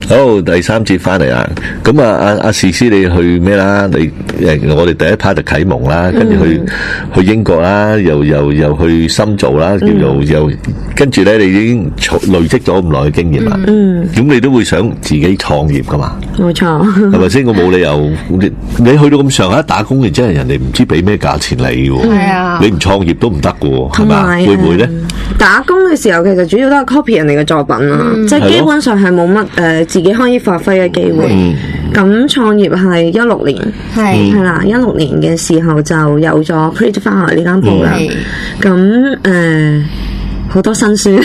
好，第三節翻嚟啦。咁啊，阿士師你去咩啦？我哋第一 part 就啟蒙啦，跟住去英國啦，又去深造啦，又跟住咧，你已經累積咗咁耐嘅經驗啦。咁你都會想自己創業噶嘛？ 冇錯， 係咪先？我冇理由你去到咁上下打工，然之後人哋唔知俾咩價錢你喎。 係啊， 你唔創業都唔得噶喎，係咪？會唔會咧？ 打工嘅時候其實主要都係 copy 人哋嘅作品啦，即係基本上係冇乜自己可以發揮嘅機會。咁創業係16年，係啦，16年嘅時候就有咗 Pretty Flower 呢間鋪啦。咁好多辛酸，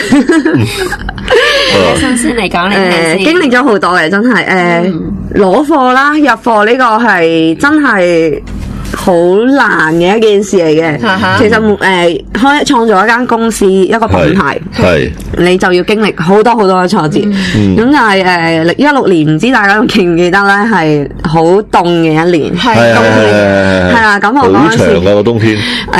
新鮮嚟講嚟經歷咗好多嘅，真係攞貨啦，入貨呢個係真係好難嘅一件事嚟嘅。其實創造一間公司一個品牌，你就要經歷好多好多嘅挫折。咁就係16年，唔知大家記唔記得咧？係好凍嘅一年，冬天係啦。咁我嗰陣時好長個冬天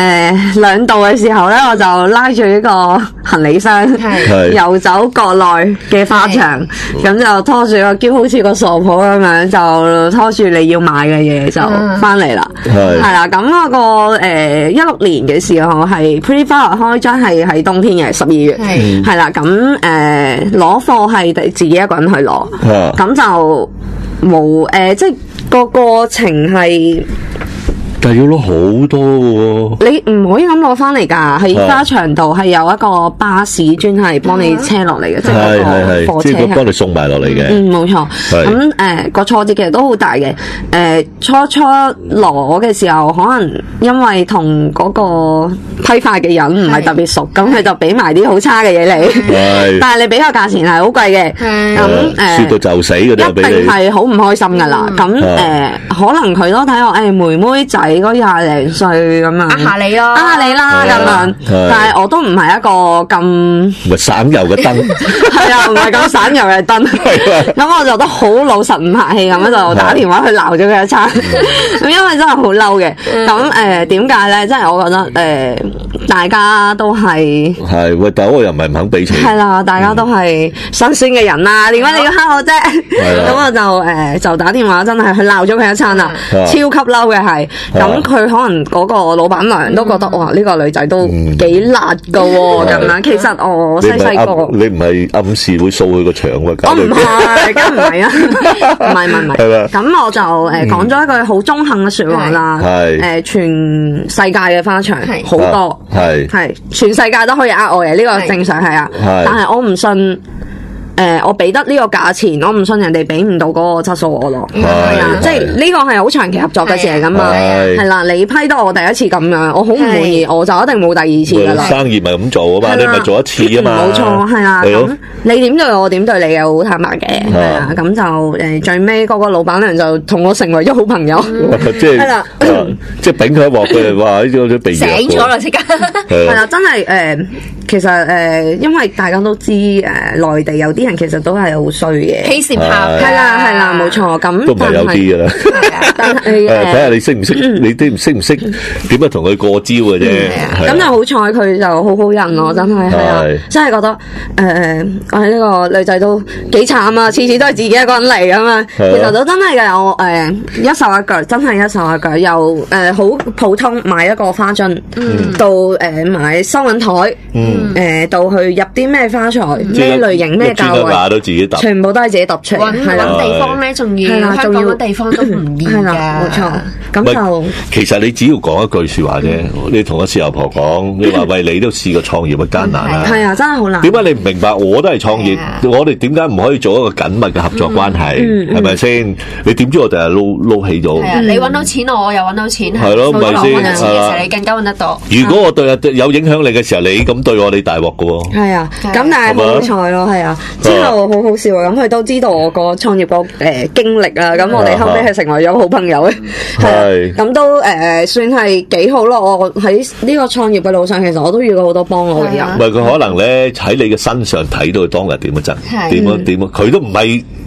，2度嘅時候咧，我就拉住呢個行李箱，遊走國內嘅花場，咁就拖住個篋，好似個傻婆咁樣，就拖住你要買嘅嘢就翻嚟啦。係啦，咁嗰個16年嘅時候係 Pretty Flower 開張係喺冬天嘅12月，係啦，咁攞貨係自己一個人去攞，咁就冇即係個過程係。 但係要攞好多喎， 你唔可以咁攞翻嚟㗎，喺花場度係有一個巴士專係幫你車落嚟嘅，即係嗰個貨車， 即係幫你送埋落嚟嘅。 冇錯。咁個挫折其實都好大嘅。初攞嘅時候，可能因為同嗰個批發嘅人唔係特別熟，咁佢就俾埋啲好差嘅嘢你。但係你俾個價錢係好貴嘅。咁蝕到就死嗰啲俾你， 一定係好唔開心㗎啦。咁可能佢都睇我妹妹仔。嗰20零歲咁樣， 呃下你咯， 呃下你啦咁樣，但係我都唔係一個咁唔係省油嘅燈， 係啊，唔係咁省油嘅燈，咁我就都好老實唔客氣咁樣就打電話去鬧咗佢一餐，咁因為真係好嬲嘅。咁點解咧？即係我覺得大家都係喂，但我又唔係唔肯俾錢， 係啦，大家都係辛酸嘅人啦，點解你要蝦我啫？咁我就打電話真係去鬧咗佢一餐啦，超級嬲嘅係。咁佢可能嗰個老闆娘都覺得哇，呢個女仔都幾辣噶喎咁樣。其實我細個， 你唔係暗示會掃佢個牆喎？ 我唔係，梗唔係啊，唔係。 係啦。 咁我就講咗一句好中肯嘅説話啦。全世界嘅花場好多，係全世界都可以呃我嘅，呢個正常係啊。但係我唔信。我俾得呢個價錢，我唔信人哋俾唔到嗰個質素我咯。係啊，即係呢個係好長期合作嘅事嚟噶嘛。係啦，你批得我第一次咁樣，我好唔滿意，我就一定冇第二次噶啦。 生意咪咁做啊嘛，你咪做一次啊嘛。 冇錯，係啊。咁你點對我，點對你嘅好坦白嘅。係啊，咁就最尾嗰個老闆娘就同我成為咗好朋友。 即係係啦，即係頂佢一鑊，佢哋話呢啲被醒咗啦，即刻。 係啦，真係其實因為大家都知內地有啲人其實都係好衰嘅， 欺善怕惡， 係啦，冇錯。咁都唔係有啲㗎啦。 但係睇下你識唔識，你啲識唔識點樣同佢過招嘅啫。 咁就好彩佢就好好人咯，真係係啊，真係覺得我呢個女仔都幾慘啊，次次都係自己一個人嚟㗎嘛。其實都真係嘅，我一手一腳，真係一手一腳，由好普通買一個花樽，到買收銀台，到去入啲咩花材，咩類型咩價位， 都自己揼， 全部都係自己揼出嚟。 揾地方咧，仲要香港嘅地方都唔易㗎。 係啦，冇錯。咁就其實你只要講一句説話啫，你同個事頭婆講，你話喂，你都試過創業嘅艱難啦。 係啊，真係好難。 點解你唔明白？我都係創業，我哋點解唔可以做一個緊密嘅合作關係？係咪先？你點知我哋係撈起咗？ 你揾到錢，我又揾到錢， 係咯，咪先？ 揾到錢嘅時候，你更加揾得到。 如果我對有影響力嘅時候，你咁對我，你大鑊㗎喎。 係啊，咁但係好彩咯，係啊。之後好好笑啊，咁佢都知道我個創業個經歷啊，咁我哋後尾係成為咗好朋友嘅，係咁都算係幾好咯。我喺呢個創業嘅路上，其實我都遇到好多幫我嘅人。 唔係佢可能咧喺你嘅身上睇到佢當日點樣真，點樣，佢都唔係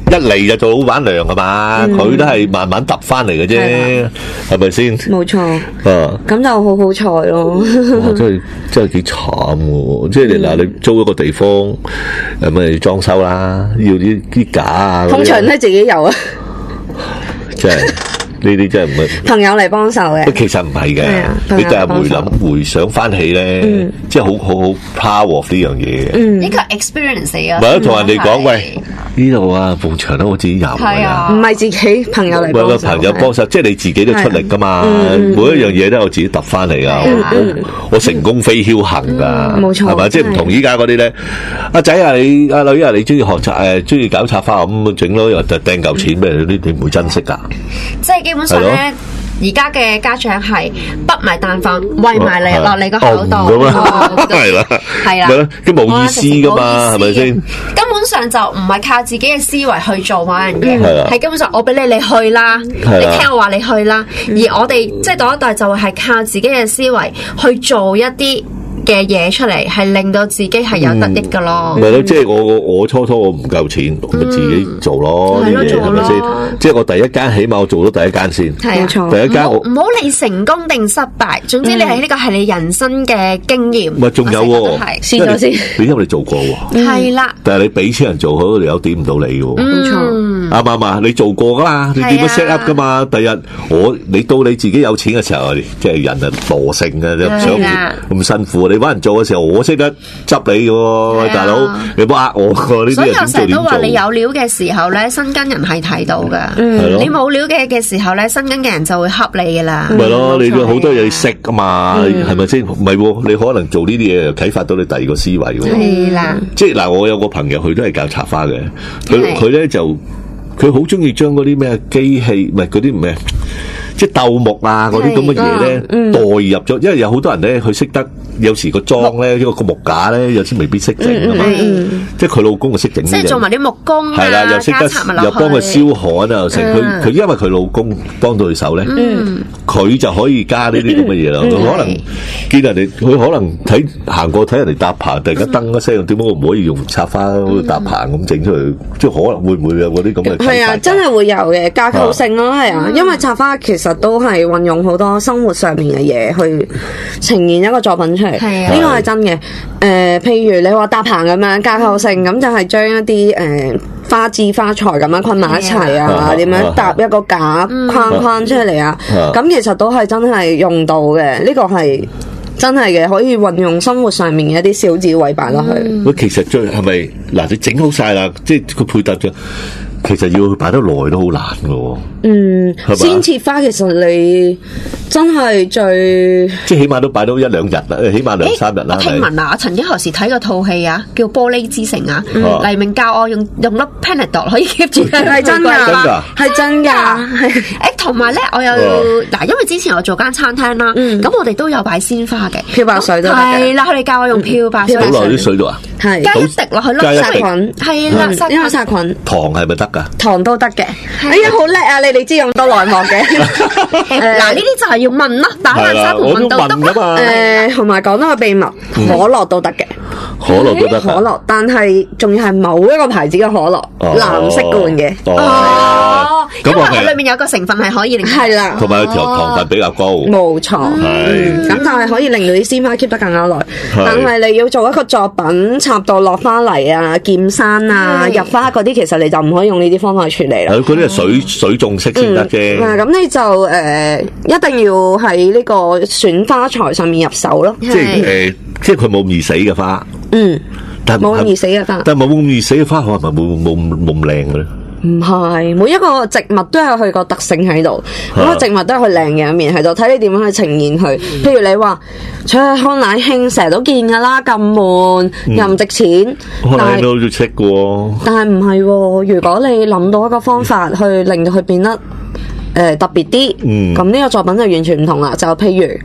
一嚟就做老闆娘㗎嘛，佢都係慢慢揼翻嚟嘅啫，係咪先？ 冇錯。 啊， 咁就好好彩咯。 哇！真係幾慘喎！即係你嗱，你租一個地方，咪裝修啦，要啲架啊， 通常都係自己有啊。 真係。呢啲真係唔係朋友嚟幫手嘅， 其實唔係嘅。你第日回想翻起咧，即係好 proud of 呢樣嘢嘅。 呢個係 experience 嚟啊！ 咪都同人哋講，喂，呢度啊，埲牆都我自己有㗎， 唔係自己朋友嚟幫手。 個朋友幫手，即係你自己都出力㗎嘛。每一樣嘢都係我自己揼翻嚟㗎。我成功非僥倖㗎， 冇錯， 係咪？即係唔同依家嗰啲咧。阿仔啊，你阿女啊，你中意學習中意搞插花咁整咯，又就掟嚿錢俾你，你唔會珍惜㗎。 即係基本上咧，而家嘅家長係滗埋蛋飯，餵埋你落你個口度， 係啦， 係啦， 都冇意思噶嘛，係咪先？ 根本上就唔係靠自己嘅思維去做某樣嘢，係根本上我俾你去啦，你聽我話你去啦，而我哋即係第一代就係靠自己嘅思維去做一啲嘅嘢出嚟，係令到自己係有得益噶咯。 咪咯，即係我初我唔夠錢，我咪自己做咯啲嘢，係咪先？即係我第一間，起碼我做到第一間先。 冇錯。 第一間我唔好理成功定失敗，總之你係呢個係你人生嘅經驗。 咪仲有喎， 試咗先。 你因為你做過喎。 係啦。 但係你俾錢人做好，你有點唔到你嘅喎。 冇錯。 啱唔啱啊？你做過噶嘛？你點樣 set up 噶嘛？第日你到你自己有錢嘅時候，即係人啊惰性嘅，唔想咁辛苦。你揾人做嘅時候，我識得執你嘅喎，大佬，你唔好呃我喎。呢啲所以我成日都話你有料嘅時候咧，身跟人係睇到嘅。你冇料嘅時候咧，身跟嘅人就會恰你嘅啦。 咪咯，你好多嘢識噶嘛，係咪先？唔係喎，你可能做呢啲嘢啟發到你第二個思維喎。 係啦， 即係嗱，我有個朋友，佢都係教插花嘅，佢咧就。佢好中意將嗰啲咩機器，唔係嗰啲咩，即係鬥木啊嗰啲咁嘅嘢咧代入咗，因為有好多人咧，佢識得有時個裝咧，個木架咧，有時未必識整啊嘛。即係佢老公就識整， 即係做埋啲木工啊， 係啦，又識得又幫佢燒焊啊，又成佢因為佢老公幫到佢手咧，佢就可以加呢啲咁嘅嘢啦。佢可能見人哋，佢可能行過睇人哋搭棚，突然間噔一聲，點解我唔可以用插花搭棚咁整出嚟？即係可能會唔會有嗰啲咁嘅？ 係啊，真係會有嘅架構性咯，係啊，因為插花其實都係運用好多生活上面嘅嘢去呈現一個作品出嚟，呢個係真嘅。譬如你話搭棚咁樣架構性，咁就係將一啲花枝花材咁樣困埋一齊啊，點樣搭一個架框出嚟啊，咁其實都係真係用到嘅，呢個係真係嘅，可以運用生活上面嘅一啲小智慧擺落去。 喂，其實最係咪嗱？你整好晒啦，即係佢配搭咗。其實要擺得耐都好難㗎喎。 鮮切花其實你真係最即係起碼都擺到一兩日啦，起碼兩三日啦。 我聽聞啊，我曾經何時睇過套戲啊，叫《玻璃之城》啊，黎明教我用粒 Panadol 可以 keep 住係真㗎，係真㗎。 同埋咧，我有嗱，因為之前我做間餐廳啦，咁我哋都有擺鮮花嘅， 漂白水都係啦，佢哋教我用漂白水， 倒落啲水度啊， 係加一滴落去咯， 殺菌係啦， 因為殺菌。 糖係咪得㗎？ 糖都得嘅。哎呀，好叻啊！你哋知咁多內幕嘅。 嗱，呢啲就係要問咯，打爛沙盤問到得嘛。 同埋講多個秘密，可樂都得嘅。 可樂都得。 可樂，但係仲要係某一個牌子嘅可樂，藍色罐嘅。 哦，因為佢裏面有個成分係可以令係啦， 同埋佢糖分比較高。 冇錯。咁但係可以令到啲鮮花 keep 得更加耐。但係你要做一個作品插到落花泥啊、劍山啊、入花嗰啲，其實你就唔可以用呢啲方法去處理啦。 嗰啲係水種式先得啫。 咁你就一定要喺呢個選花材上面入手咯。 即係佢冇咁易死嘅花。但係冇咁易死嘅花。 但係冇咁易死嘅花，係咪冇咁靚嘅咧？ 唔係，每一個植物都有佢個特性喺度，每個植物都有佢靚嘅一面喺度，睇你點樣去呈現佢。譬如你話，康乃馨成日都見噶啦，咁悶又唔值錢， 康乃馨都要識嘅。 但係唔係，如果你諗到一個方法去令到佢變得特別啲，咁呢個作品就完全唔同啦。就譬如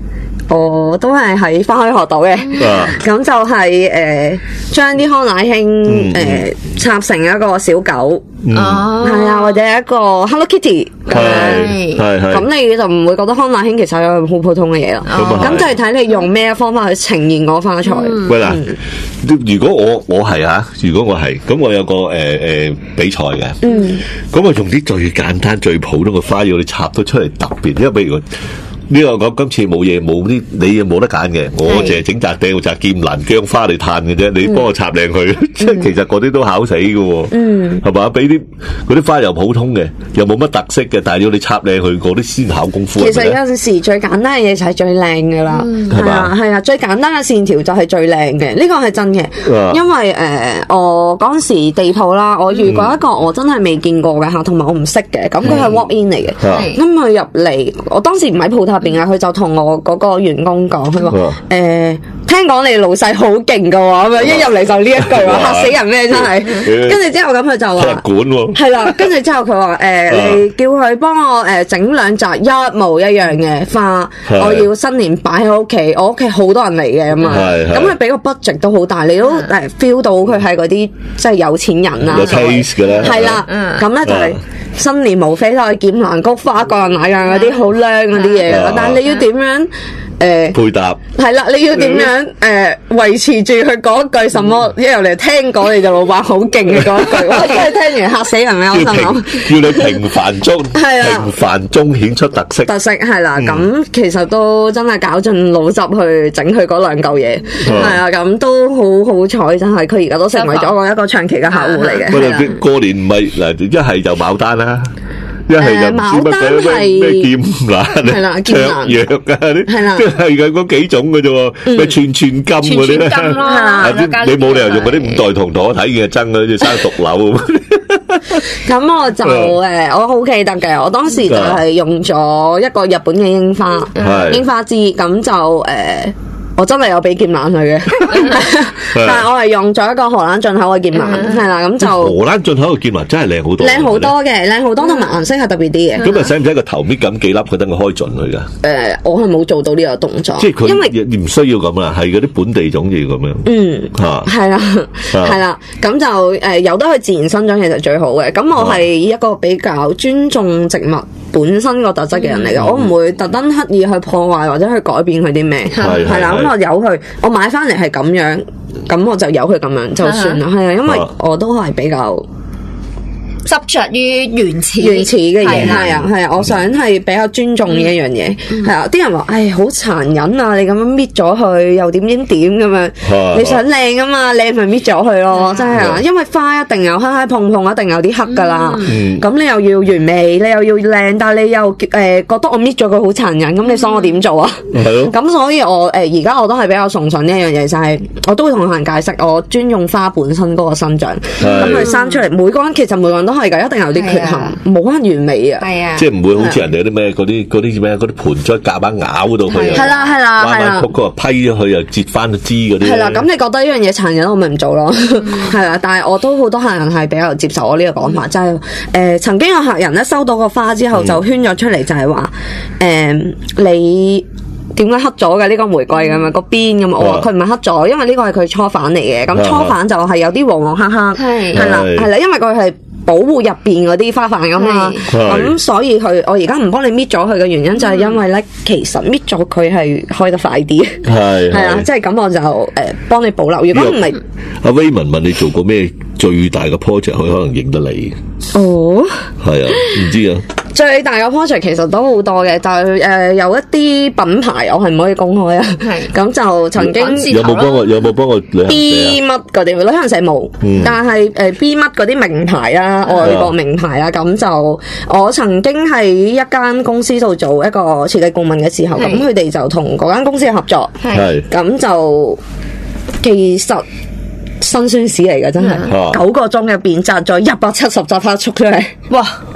我都係喺返學學到嘅，咁就係將啲康乃馨插成一個小狗，係啊，或者一個 Hello Kitty 咁樣，咁你就唔會覺得康乃馨其實係好普通嘅嘢啦。咁就係睇你用咩方法去呈現嗰花材。 喂嗱，如果我係啊，如果我係，咁我有個比賽嘅，咁我用啲最簡單最普通嘅花要你插到出嚟特別，因為譬如呢個我今次冇嘢冇啲，你冇得揀嘅，我淨係整紮掟紮劍蘭薑花嚟嘆嘅啫，你幫我插靚佢，即係其實嗰啲都考死嘅喎，係嘛？俾啲嗰啲花又普通嘅，又冇乜特色嘅，但係要你插靚佢，嗰啲先考功夫。 其實有陣時最簡單嘅嘢就係最靚嘅啦，係啊係啊，最簡單嘅線條就係最靚嘅，呢個係真嘅。因為我嗰陣時地鋪啦，我遇過一個我真係未見過嘅客，同埋我唔識嘅，咁佢係 walk in 嚟嘅，咁佢入嚟，我當時唔喺鋪頭邊啊，佢就同我嗰個員工講，佢話聽講你老細好勁噶喎，咁樣一入嚟就呢一句話，嚇死人咩真係。跟住之後咁佢就話係啦，跟住之後佢話你叫佢幫我整兩紮一模一樣嘅花，我要新年擺喺屋企，我屋企好多人嚟嘅咁啊，咁佢俾個 budget 都好大，你都feel 到佢係嗰啲即係有錢人啊， 有 taste 嘅咧， 係啦，咁咧就係新年無非都係劍蘭菊花各樣那樣嗰啲好靚嗰啲嘢，但係你要點樣配搭？ 係啦，你要點樣維持住佢嗰句什麼？一入嚟聽講你就老闆好勁嘅嗰一句，我真係聽完嚇死人咩？我心諗要你平凡中平凡中顯出特色。 特色係啦，咁其實都真係搞盡腦汁去整佢嗰兩嚿嘢，係啊，咁都好彩，真係佢而家都成為咗我一個長期嘅客戶嚟嘅。 佢過年唔係嗱，一係就牡丹啦。一係就唔知乜咩劍蘭、卓藥啊啲，即係嘅嗰幾種嘅啫喎，咩串金嗰啲咧，你冇理由用嗰啲五代同堂睇嘅真嘅，好似生毒瘤咁。 咁我就我好記得嘅，我當時就係用咗一個日本嘅櫻花枝，咁就我真係有俾劍蘭佢嘅，但係我係用咗一個荷蘭進口嘅劍蘭，係啦，咁就荷蘭進口嘅劍蘭真係靚好多， 靚好多嘅，靚好多，同埋顏色係特別啲嘅。 咁啊，使唔使個頭搣咁幾粒佢等佢開盡佢噶？ 我係冇做到呢個動作， 即係佢因為唔需要咁啦，係嗰啲本地種嘢咁樣。係啦， 係啦，咁就由得佢自然生長其實最好嘅。咁我係一個比較尊重植物本身個特質嘅人嚟嘅，我唔會特登刻意去破壞或者去改變佢啲咩，係啦。咁我由佢，我買翻嚟係咁樣，咁我就由佢咁樣就算啦。係啊，因為我都係比較執着於原始嘅嘢，係啊，我想係比較尊重呢一樣嘢，係啊。啲人話，唉，好殘忍啊！你咁樣搣咗佢，又點咁樣？你想靚啊嘛，靚咪搣咗佢咯，真係啊！因為花一定有黑碰碰，一定有啲黑噶啦。咁你又要完美，你又要靚，但係你又覺得我搣咗佢好殘忍，咁你想我點做啊？咁所以我而家我都係比較崇順呢一樣嘢，就係我都會同客人解釋，我尊重花本身嗰個生長，咁佢生出嚟，每個人都係㗎，一定有啲缺陷，冇可能完美啊！係啊， 即係唔會好似人哋啲咩嗰啲咩嗰啲盆栽夾硬咬到佢， 係啦， 佢話批咗佢又折翻個枝嗰啲。係啦， 咁你覺得呢樣嘢殘忍，我咪唔做咯。係啦，但係我都好多客人係比較接受我呢個講法，就係曾經有客人咧收到個花之後就圈咗出嚟，就係話你點解黑咗嘅呢個玫瑰咁啊個邊咁？我話佢唔係黑咗，因為呢個係佢初瓣嚟嘅。咁初瓣就係有啲黃黃黑黑，係啦，因為佢係保護入邊嗰啲花瓣咁嘛。咁所以我而家唔幫你搣咗佢嘅原因就係因為咧，其實搣咗佢係開得快啲。係啊，即係咁我就幫你保留。如果唔係， 阿 Raymond 問你做過咩最大嘅 project，佢可能認得你。 哦， 係啊，唔知啊。 最大嘅 project 其實都好多嘅，但係有一啲品牌我係唔可以公開啊。咁就曾經有冇幫我 B 乜嗰啲旅行社冇，但係B 乜嗰啲名牌啊，外國名牌啊，咁就我曾經喺一間公司度做一個設計顧問嘅時候，咁佢哋就同嗰間公司合作，咁就其實辛酸史嚟嘅，真係9個鐘入邊摘咗170扎花束出嚟，哇！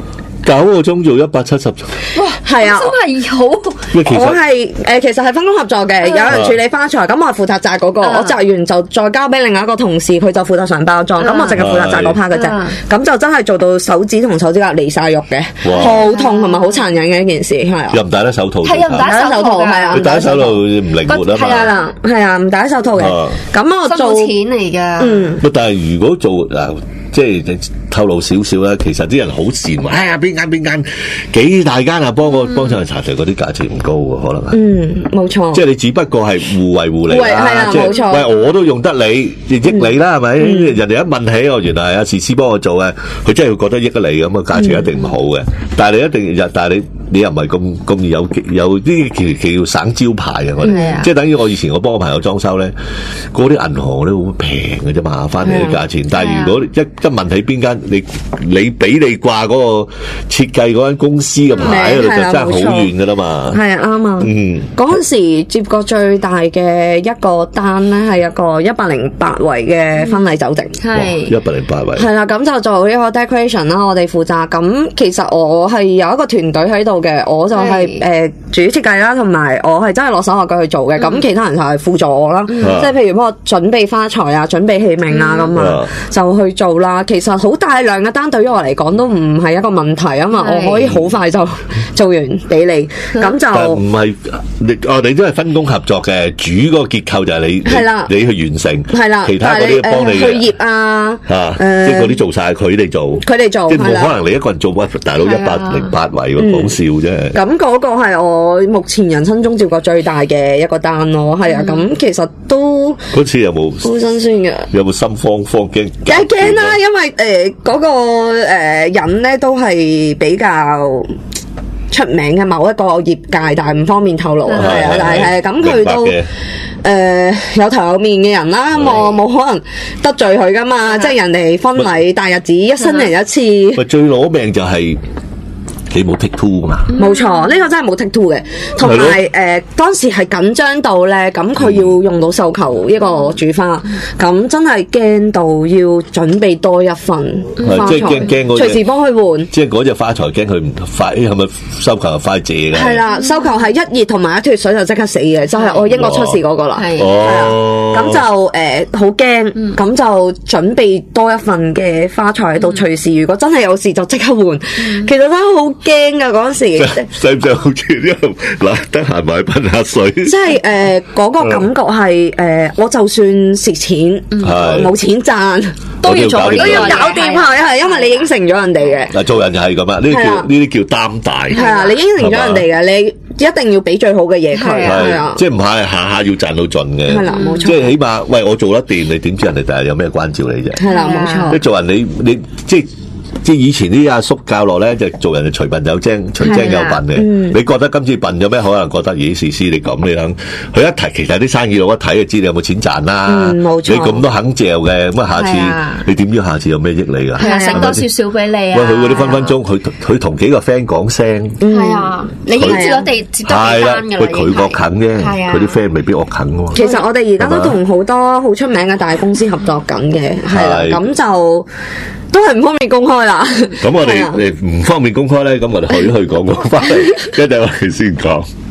9個鐘做170， 哇， 係啊， 真係好。 我係其實係分工合作嘅，有人處理花材，咁我係負責摘嗰個，我摘完就再交俾另外一個同事，佢就負責上包裝，咁我淨係負責摘嗰 part 嘅啫。咁就真係做到手指同手指甲離晒肉嘅，好痛同埋好殘忍嘅一件事，係啊。 又唔戴得手套， 係又唔戴手套，係啊。 你戴手套唔靈活啊嘛。 係啊，唔戴手套嘅。咁我做錢嚟㗎。 但係如果做嗱，即係你透露少少啦，其實啲人好羨慕，哎呀邊間幾大間啊，幫襯茶具嗰啲價錢唔高喎，可能係。冇錯。即係你只不過係互惠互利啦。係啊，冇錯。喂，我都用得你，益你啦，係咪？人哋一問起我，原來係阿時師幫我做嘅，佢真係會覺得益得你咁啊，價錢一定唔好嘅。但係你一定，但係你又唔係咁有啲叫省招牌嘅，我哋即係等於我以前我幫我朋友裝修咧，嗰啲銀行咧好平嘅啫嘛，翻嚟啲價錢。但係如果一問起邊間，你俾你掛嗰個設計嗰間公司嘅牌喺度，就真係好遠噶啦嘛。係啊，啱啊。 嗰陣時接過最大嘅一個單咧，係一個108圍嘅婚禮酒席。 係 108圍。 係啦，咁就做呢個 decoration 啦，我哋負責。咁其實我係有一個團隊喺度嘅，我就係主設計啦，同埋我係真係落手落腳去做嘅。咁其他人就係輔助我啦，即係譬如幫我準備花材啊、準備器皿啊咁啊，就去做啦。其實好大量嘅單對於我嚟講都唔係一個問題啊嘛，我可以好快就做完俾你。咁就唔係你都係分工合作嘅，主嗰個結構就係你去完成，係啦，其他嗰啲幫你去葉啊， 即係嗰啲做晒佢哋做，即係冇可能你一個人做大佬108圍喎，講笑啫。 咁嗰個係我目前人生中接過最大嘅一個單咯，係啊。咁其實都嗰次有冇好辛酸嘅？ 有冇心慌驚？ 梗係驚啦，因為嗰個人咧都係比較出名嘅某一個業界，但係唔方便透露。係啊，但係咁佢都有頭有面嘅人啦，咁我冇可能得罪佢噶嘛。即係人哋婚禮大日子，一生人一次。 最攞命就係你冇 take two 噶嘛？ 冇錯，呢個真係冇 take two 嘅。同埋當時係緊張到咧，咁佢要用到繡球一個主花，咁真係驚到要準備多一份花材， 即係驚隨時幫佢換。 即係嗰隻花材驚佢唔快，係咪繡球快謝嘅？ 係啦，繡球係一熱同埋一脫水就即刻死嘅，就係我英國出事嗰個啦。係啊，咁就好驚，咁就準備多一份嘅花材喺度，隨時如果真係有事就即刻換。其實真係好驚噶嗰時， 使唔使好似呢度嗱，得閒埋噴下水？ 即係嗰個感覺係我就算蝕錢，冇錢賺都要做，都要搞掂係因為你應承咗人哋嘅。 嗱，做人就係咁啊，呢啲叫擔大。係啊， 你應承咗人哋嘅，你一定要俾最好嘅嘢佢。係啊， 即係唔係下下要賺到盡嘅。係啦，冇錯。即係起碼，喂，我做得掂，你點知人哋第日有咩關照你啫？係啦，冇錯。即係做人，你即係以前啲阿叔教落咧，就做人就隨笨有精，隨精有笨嘅。你覺得今次笨咗咩？可能覺得咦，時師你咁你肯，佢一提，其實啲生意佬一睇就知你有冇錢賺啦。冇錯，你咁多肯嚼嘅，咁啊下次你點知下次有咩益你㗎？ 係啊，剩多少少俾你啊！ 喂，佢嗰啲分鐘，佢同幾個 friend 講聲。 係啊，你已經接咗地接得幾單㗎啦。 喂，佢惡啃啫，佢啲 friend 未必惡啃㗎喎。 其實我哋而家都同好多好出名嘅大公司合作緊嘅，係啦，咁就都係唔方便公開啦。 咁我哋唔方便公開咧，咁我哋去講翻嚟，跟住我哋先講。